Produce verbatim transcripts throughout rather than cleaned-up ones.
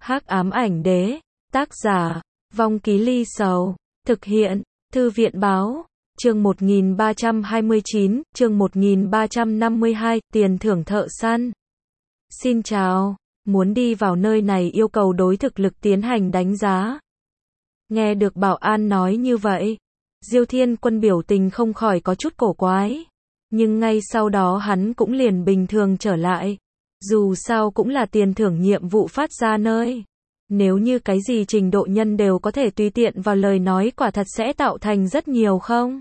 Hắc ám ảnh đế, tác giả, Vong Ký Ly Sầu, thực hiện, Thư viện báo, chương một nghìn ba trăm hai mươi chín, chương một nghìn ba trăm năm mươi hai, tiền thưởng thợ săn. Xin chào, muốn đi vào nơi này yêu cầu đối thực lực tiến hành đánh giá. Nghe được bảo an nói như vậy, Diêu Thiên Quân biểu tình không khỏi có chút cổ quái. Nhưng ngay sau đó hắn cũng liền bình thường trở lại. Dù sao cũng là tiền thưởng nhiệm vụ phát ra nơi. Nếu như cái gì trình độ nhân đều có thể tùy tiện vào lời nói quả thật sẽ tạo thành rất nhiều không?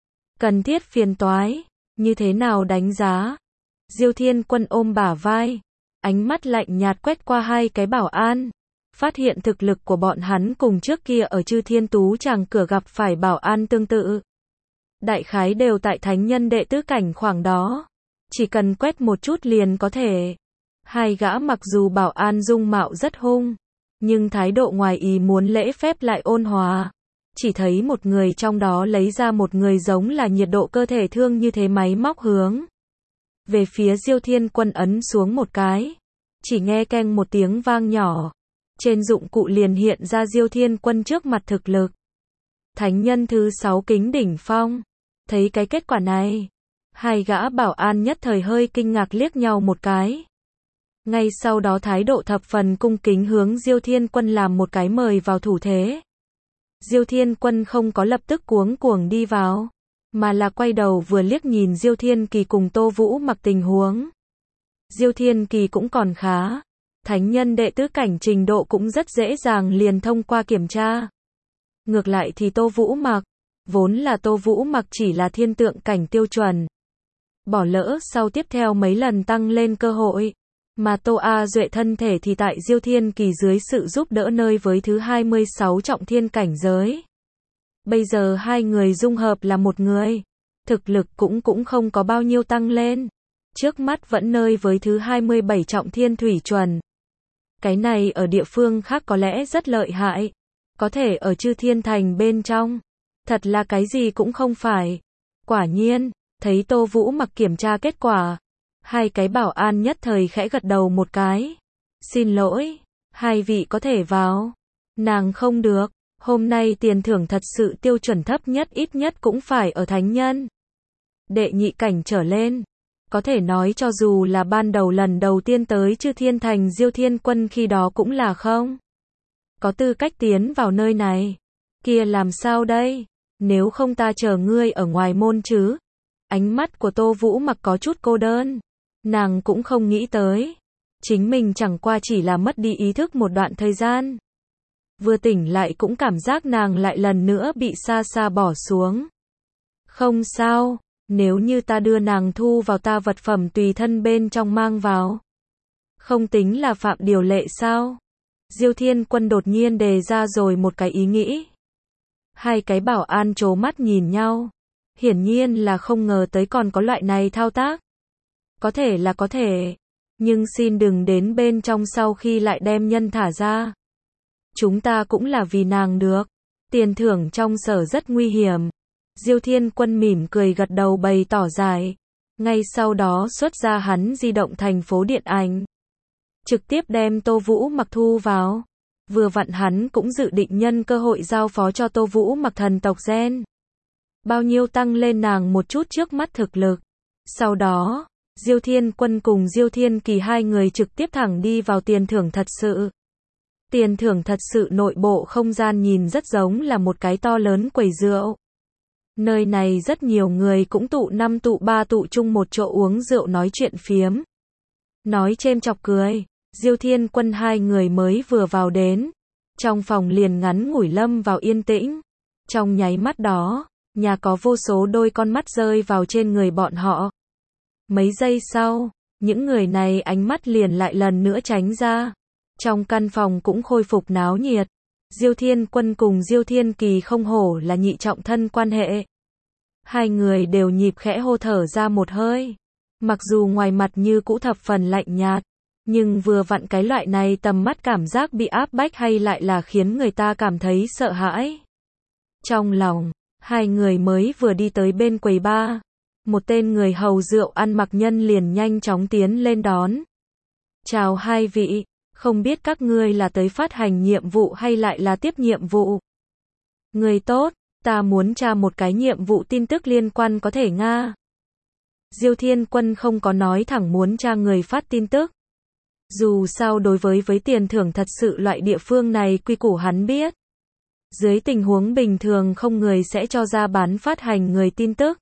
Cần thiết phiền toái, như thế nào đánh giá? Diêu Thiên Quân ôm bả vai, ánh mắt lạnh nhạt quét qua hai cái bảo an. Phát hiện thực lực của bọn hắn cùng trước kia ở Chư Thiên Tú Tràng cửa gặp phải bảo an tương tự. Đại khái đều tại thánh nhân đệ tứ cảnh khoảng đó. Chỉ cần quét một chút liền có thể. Hai gã mặc dù bảo an dung mạo rất hung, nhưng thái độ ngoài ý muốn lễ phép lại ôn hòa. Chỉ thấy một người trong đó lấy ra một người giống là nhiệt độ cơ thể thương như thế máy móc hướng về phía Diêu Thiên Quân ấn xuống một cái. Chỉ nghe keng một tiếng vang nhỏ. Trên dụng cụ liền hiện ra Diêu Thiên Quân trước mặt thực lực. Thánh nhân thứ sáu kính đỉnh phong. Thấy cái kết quả này, hai gã bảo an nhất thời hơi kinh ngạc liếc nhau một cái. Ngay sau đó thái độ thập phần cung kính hướng Diêu Thiên Quân làm một cái mời vào thủ thế. Diêu Thiên Quân không có lập tức cuống cuồng đi vào, mà là quay đầu vừa liếc nhìn Diêu Thiên Kỳ cùng Tô Vũ Mặc tình huống. Diêu Thiên Kỳ cũng còn khá. Thánh nhân đệ tứ cảnh trình độ cũng rất dễ dàng liền thông qua kiểm tra. Ngược lại thì Tô Vũ Mặc, vốn là Tô Vũ Mặc chỉ là thiên tượng cảnh tiêu chuẩn. Bỏ lỡ sau tiếp theo mấy lần tăng lên cơ hội. Mà Tô A Duệ thân thể thì tại Diêu Thiên Kỳ dưới sự giúp đỡ nơi với thứ hai mươi sáu trọng thiên cảnh giới. Bây giờ hai người dung hợp là một người. Thực lực cũng cũng không có bao nhiêu tăng lên. Trước mắt vẫn nơi với thứ hai mươi bảy trọng thiên thủy chuẩn. Cái này ở địa phương khác có lẽ rất lợi hại. Có thể ở Chư Thiên Thành bên trong. Thật là cái gì cũng không phải. Quả nhiên, thấy Tô Vũ Mặc kiểm tra kết quả. Hai cái bảo an nhất thời khẽ gật đầu một cái. Xin lỗi, hai vị có thể vào. Nàng không được, hôm nay tiền thưởng thật sự tiêu chuẩn thấp nhất ít nhất cũng phải ở thánh nhân. Đệ nhị cảnh trở lên. Có thể nói cho dù là ban đầu lần đầu tiên tới Chư Thiên Thành Diêu Thiên Quân khi đó cũng là không có tư cách tiến vào nơi này. Kia làm sao đây? Nếu không ta chờ ngươi ở ngoài môn chứ? Ánh mắt của Tô Vũ Mặc có chút cô đơn. Nàng cũng không nghĩ tới. Chính mình chẳng qua chỉ là mất đi ý thức một đoạn thời gian. Vừa tỉnh lại cũng cảm giác nàng lại lần nữa bị xa xa bỏ xuống. Không sao, nếu như ta đưa nàng thu vào ta vật phẩm tùy thân bên trong mang vào. Không tính là phạm điều lệ sao? Diêu Thiên Quân đột nhiên đề ra rồi một cái ý nghĩ. Hai cái bảo an trố mắt nhìn nhau. Hiển nhiên là không ngờ tới còn có loại này thao tác. Có thể là có thể. Nhưng xin đừng đến bên trong sau khi lại đem nhân thả ra. Chúng ta cũng là vì nàng được. Tiền thưởng trong sở rất nguy hiểm. Diêu Thiên Quân mỉm cười gật đầu bày tỏ giải. Ngay sau đó xuất ra hắn di động thành phố điện ảnh. Trực tiếp đem Tô Vũ Mặc thu vào. Vừa vặn hắn cũng dự định nhân cơ hội giao phó cho Tô Vũ Mặc thần tộc gen. Bao nhiêu tăng lên nàng một chút trước mắt thực lực. Sau đó, Diêu Thiên Quân cùng Diêu Thiên Kỳ hai người trực tiếp thẳng đi vào tiền thưởng thật sự. Tiền thưởng thật sự nội bộ không gian nhìn rất giống là một cái to lớn quầy rượu. Nơi này rất nhiều người cũng tụ năm tụ ba tụ chung một chỗ uống rượu nói chuyện phiếm. Nói chêm chọc cười, Diêu Thiên Quân hai người mới vừa vào đến. Trong phòng liền ngắn ngủi lâm vào yên tĩnh. Trong nháy mắt đó, nhà có vô số đôi con mắt rơi vào trên người bọn họ. Mấy giây sau, những người này ánh mắt liền lại lần nữa tránh ra. Trong căn phòng cũng khôi phục náo nhiệt. Diêu Thiên Quân cùng Diêu Thiên Kỳ không hổ là nhị trọng thân quan hệ. Hai người đều nhịp khẽ hô thở ra một hơi. Mặc dù ngoài mặt như cũ thập phần lạnh nhạt, nhưng vừa vặn cái loại này tầm mắt cảm giác bị áp bách hay lại là khiến người ta cảm thấy sợ hãi. Trong lòng, hai người mới vừa đi tới bên quầy bar. Một tên người hầu rượu ăn mặc nhân liền nhanh chóng tiến lên đón. Chào hai vị, Không biết các ngươi là tới phát hành nhiệm vụ hay lại là tiếp nhiệm vụ? Người tốt, ta muốn tra một cái nhiệm vụ tin tức liên quan có thể Nga. Diêu Thiên Quân không có nói thẳng muốn tra người phát tin tức. Dù sao đối với với tiền thưởng thật sự loại địa phương này quy củ hắn biết. Dưới tình huống bình thường không người sẽ cho ra bán phát hành người tin tức.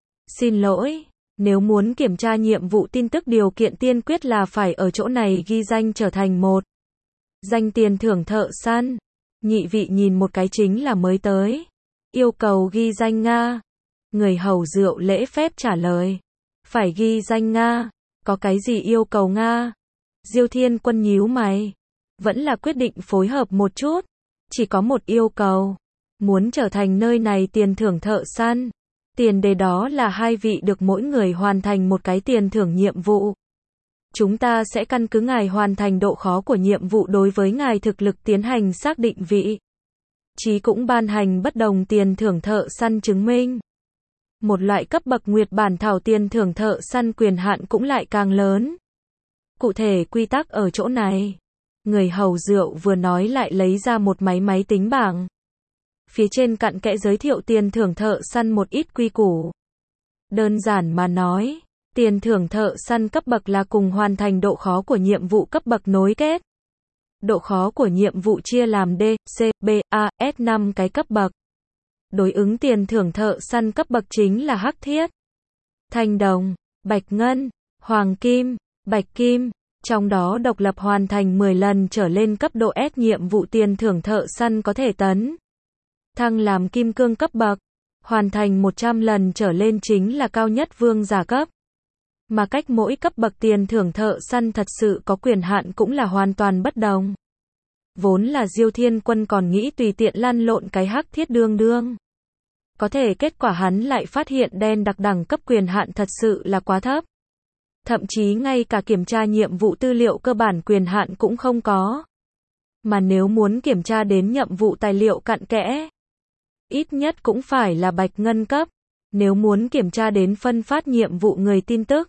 Xin lỗi, nếu muốn kiểm tra nhiệm vụ tin tức điều kiện tiên quyết là phải ở chỗ này ghi danh trở thành một danh tiền thưởng thợ săn. Nhị vị nhìn một cái chính là mới tới. Yêu cầu ghi danh Nga. Người hầu rượu lễ phép trả lời. Phải ghi danh Nga. Có cái gì yêu cầu Nga? Diêu Thiên Quân nhíu mày. Vẫn là quyết định phối hợp một chút. Chỉ có một yêu cầu. Muốn trở thành nơi này tiền thưởng thợ săn. Tiền đề đó là hai vị được mỗi người hoàn thành một cái tiền thưởng nhiệm vụ. Chúng ta sẽ căn cứ ngài hoàn thành độ khó của nhiệm vụ đối với ngài thực lực tiến hành xác định vị. Chí cũng ban hành bất đồng tiền thưởng thợ săn chứng minh. Một loại cấp bậc nguyệt bản thảo tiền thưởng thợ săn quyền hạn cũng lại càng lớn. Cụ thể quy tắc ở chỗ này. Người hầu rượu vừa nói lại lấy ra một máy máy tính bảng. Phía trên cặn kẽ giới thiệu tiền thưởng thợ săn một ít quy củ. Đơn giản mà nói, tiền thưởng thợ săn cấp bậc là cùng hoàn thành độ khó của nhiệm vụ cấp bậc nối kết. Độ khó của nhiệm vụ chia làm D, C, B, A, S năm cái cấp bậc. Đối ứng tiền thưởng thợ săn cấp bậc chính là hắc thiết, thanh đồng, bạch ngân, hoàng kim, bạch kim. Trong đó độc lập hoàn thành mười lần trở lên cấp độ S nhiệm vụ tiền thưởng thợ săn có thể tấn thăng làm kim cương cấp bậc. Hoàn thành một trăm lần trở lên chính là cao nhất vương giả cấp. Mà cách mỗi cấp bậc tiền thưởng thợ săn thật sự có quyền hạn cũng là hoàn toàn bất đồng. Vốn là Diêu Thiên Quân còn nghĩ tùy tiện lăn lộn cái hắc thiết đương đương. Có thể kết quả hắn lại phát hiện đen đặc đẳng cấp quyền hạn thật sự là quá thấp. Thậm chí ngay cả kiểm tra nhiệm vụ tư liệu cơ bản quyền hạn cũng không có. Mà nếu muốn kiểm tra đến nhiệm vụ tài liệu cặn kẽ, ít nhất cũng phải là bạch ngân cấp. Nếu muốn kiểm tra đến phân phát nhiệm vụ người tin tức,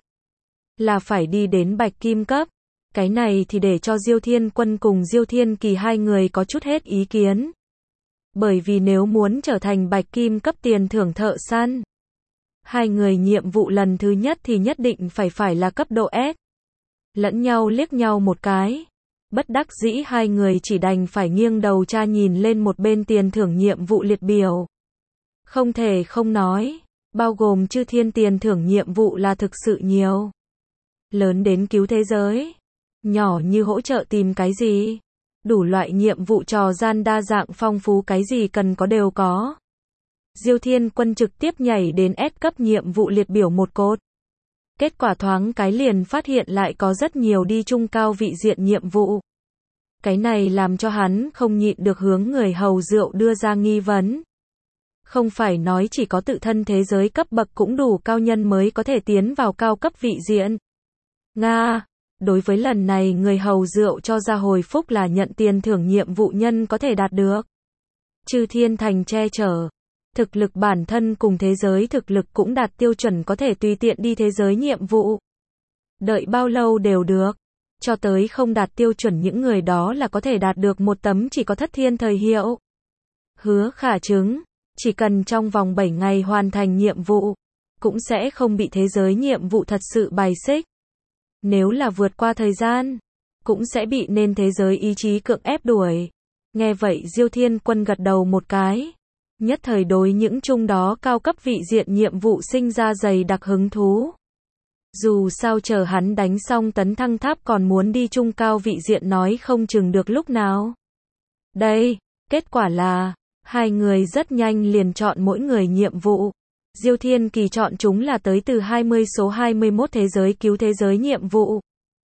là phải đi đến bạch kim cấp. Cái này thì để cho Diêu Thiên Quân cùng Diêu Thiên Kỳ hai người có chút hết ý kiến. Bởi vì nếu muốn trở thành bạch kim cấp tiền thưởng thợ săn, hai người nhiệm vụ lần thứ nhất thì nhất định phải phải là cấp độ S. Lẫn nhau liếc nhau một cái. Bất đắc dĩ hai người chỉ đành phải nghiêng đầu tra nhìn lên một bên tiền thưởng nhiệm vụ liệt biểu. Không thể không nói, bao gồm chư thiên tiền thưởng nhiệm vụ là thực sự nhiều. Lớn đến cứu thế giới, nhỏ như hỗ trợ tìm cái gì. Đủ loại nhiệm vụ trò gian đa dạng phong phú cái gì cần có đều có. Diêu Thiên Quân trực tiếp nhảy đến S cấp nhiệm vụ liệt biểu một cột. Kết quả thoáng cái liền phát hiện lại có rất nhiều đi trung cao vị diện nhiệm vụ. Cái này làm cho hắn không nhịn được hướng người hầu rượu đưa ra nghi vấn. Không phải nói chỉ có tự thân thế giới cấp bậc cũng đủ cao nhân mới có thể tiến vào cao cấp vị diện. Nga, đối với lần này người hầu rượu cho ra hồi phúc là nhận tiền thưởng nhiệm vụ nhân có thể đạt được. Chư thiên thành che chở. Thực lực bản thân cùng thế giới thực lực cũng đạt tiêu chuẩn có thể tùy tiện đi thế giới nhiệm vụ. Đợi bao lâu đều được. Cho tới không đạt tiêu chuẩn những người đó là có thể đạt được một tấm chỉ có thất thiên thời hiệu. Hứa khả chứng. Chỉ cần trong vòng bảy ngày hoàn thành nhiệm vụ, cũng sẽ không bị thế giới nhiệm vụ thật sự bài xích. Nếu là vượt qua thời gian, cũng sẽ bị nên thế giới ý chí cưỡng ép đuổi. Nghe vậy Diêu Thiên Quân gật đầu một cái. Nhất thời đối những chung đó cao cấp vị diện nhiệm vụ sinh ra dày đặc hứng thú. Dù sao chờ hắn đánh xong tấn thăng tháp còn muốn đi chung cao vị diện nói không chừng được lúc nào. Đây, kết quả là, hai người rất nhanh liền chọn mỗi người nhiệm vụ. Diêu Thiên Kỳ chọn chúng là tới từ hai mươi số hai mươi mốt thế giới cứu thế giới nhiệm vụ.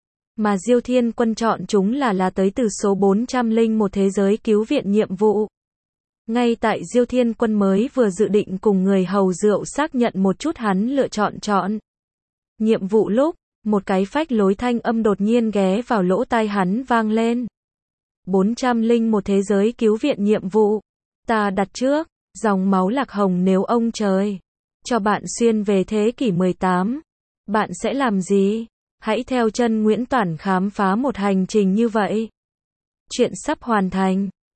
Mà Diêu Thiên Quân chọn chúng là là tới từ số bốn trăm lẻ một thế giới cứu viện nhiệm vụ. Ngay tại Diêu Thiên Quân mới vừa dự định cùng người hầu rượu xác nhận một chút hắn lựa chọn chọn nhiệm vụ lúc, một cái phách lối thanh âm đột nhiên ghé vào lỗ tai hắn vang lên. bốn trăm lẻ một thế giới cứu viện nhiệm vụ. Ta đặt trước, dòng máu lạc hồng nếu ông trời cho bạn xuyên về thế kỷ mười tám, bạn sẽ làm gì? Hãy theo chân Nguyễn Toản khám phá một hành trình như vậy. Chuyện sắp hoàn thành.